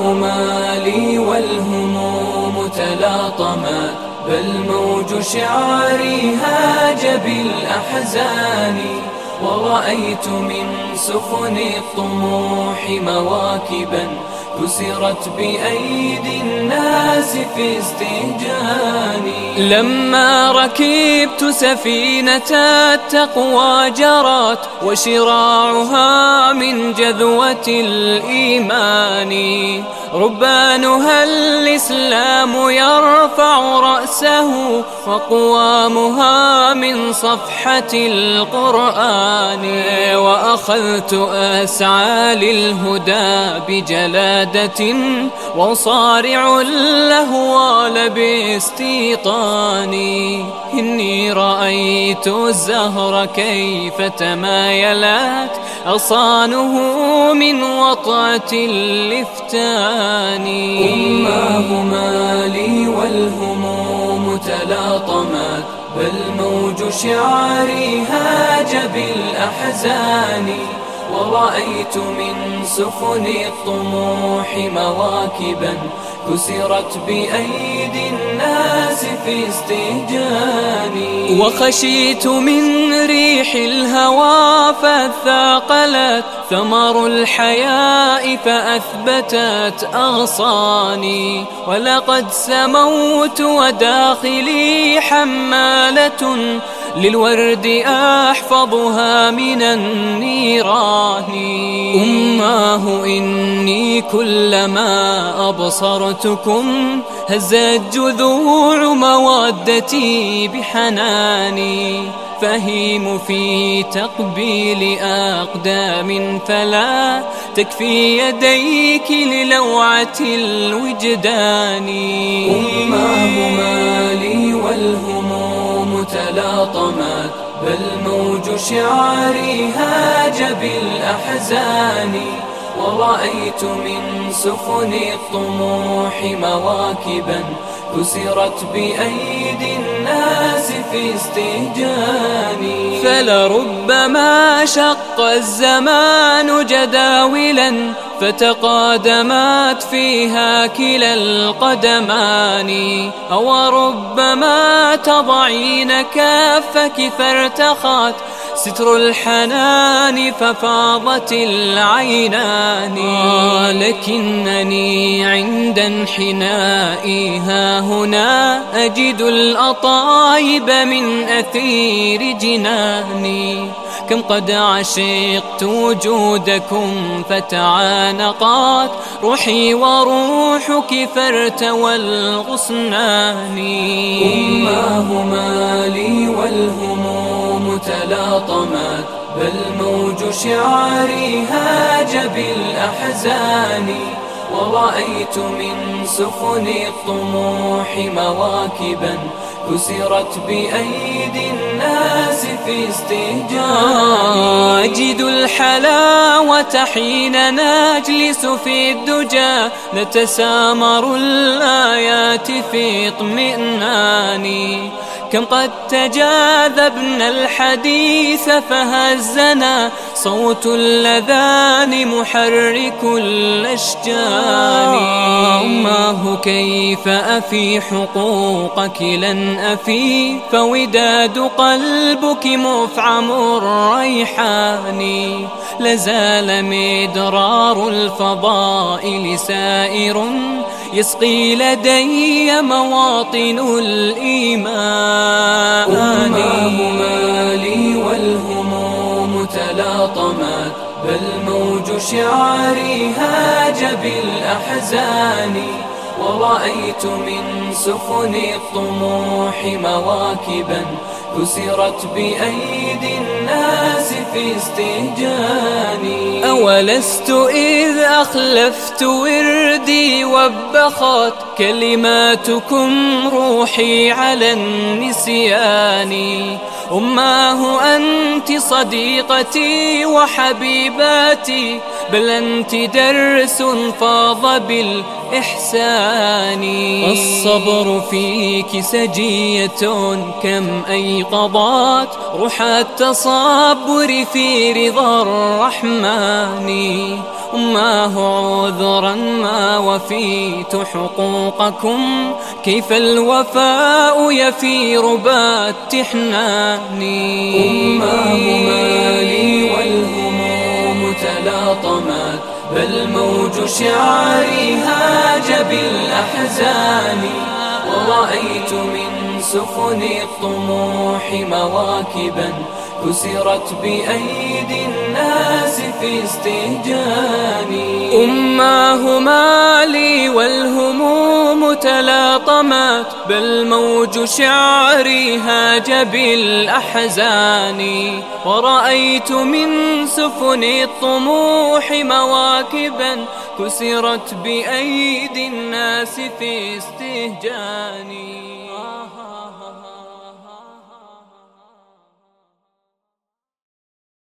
مالي والهموم تلاطمت، بل موج شعري هاج بالأحزان. ورأيت من سفن الطموح مواكبا كسرت بأيدي الناس في استهجاني. لما ركبت سفينة التقوى جرت، وشراعها من جذوة الإيمان. ربانها الإسلام يرفع رأسه، وقوامها من صفحة القرآن. وأخذت أسعى للهدى بجلادة، وصارع الأهوال باستيطاني. إني رأيت الزهر كيف تمايلت أغصانه من وطأة الإفتان. أماه مالي والهموم تلاطمت، بل موج شعري هاج بالأحزان. ورأيت من سفن الطموح مواكبا كسرت بأيدي الناس في استهجاني. وخشيت من ريح الهوى فثاقلت ثمر الحياء فأثبتت أغصاني. ولقد سموت وداخلي حمالة للورد أحفظها من النيران. أماه إني كلما أبصرتكم هزت جذوع مودتي بحناني. فهيم في تقبيل أقدام فلا تكفي يديك للوعة الوجدان. أماه مالي والهموم تلاطمت، بل موج شعري هاج بالأحزان. ورأيت من سفن الطموح مواكبا كسرت بأيدي الناس في استهجاني. فلربما شق الزمان جداولا فتقادمت فيها كلا القدمان. أو ربما تضعين كفك فارتخت ستر الحنان ففاضت العينان. لكنني عند انحنائي هاهنا أجد الأطايب من أثير جناني. كم قد عشقت وجودكم فتعانقات روحي وروحك فارتوى الغصنان. أماه مالي والهموم تلاطمت، بل موج شعري هاج بالأحزان. ورأيت من سفن الطموح مواكبا كسرت بأيدي الناس في استهجان. أجد الحلاوة حين نجلس في الدجى نتسامر الآيات في اطمئنان. كم قد تجاذبنا الحديث فهزنا صوت اللذان محرك الأشجان. أماه كيف أفي حقوقك لن أفي، فوداد قلبك مفعم الريحان. لازال مدرار الفضائل سائر يسقي لدي مواطن الإيمان. أماه مالي والهموم تلاطمت، بل موج شعري هاج بالأحزان. ورأيت من سفن الطموح مواكبا كسرت بأيدي الناس في استهجاني. أولست إذ أخلفت وردي وبخت كلماتكم روحي على النسيان. أماه أنت صديقتي وحبيباتي، بل أنت درس فاض بالإحسان. الصبر فيك سجية كم أيقظت روح التصبر في رضا الرحمن. أماه عذرا ما وفيت حقوقكم، كيف الوفاء يفير بات حناني. أماه مالي والهموم تلاطمت، بل موج شعري هاج بالأحزان. ورأيت من سفن الطموح مواكبا كسرت بأيدي الناس في استهجاني. أماه مالي والهموم تلاطمت، بل موج شعري هاج بالأحزان. ورأيت من سفن الطموح مواكبا كسرت بأيدي الناس في استهجاني.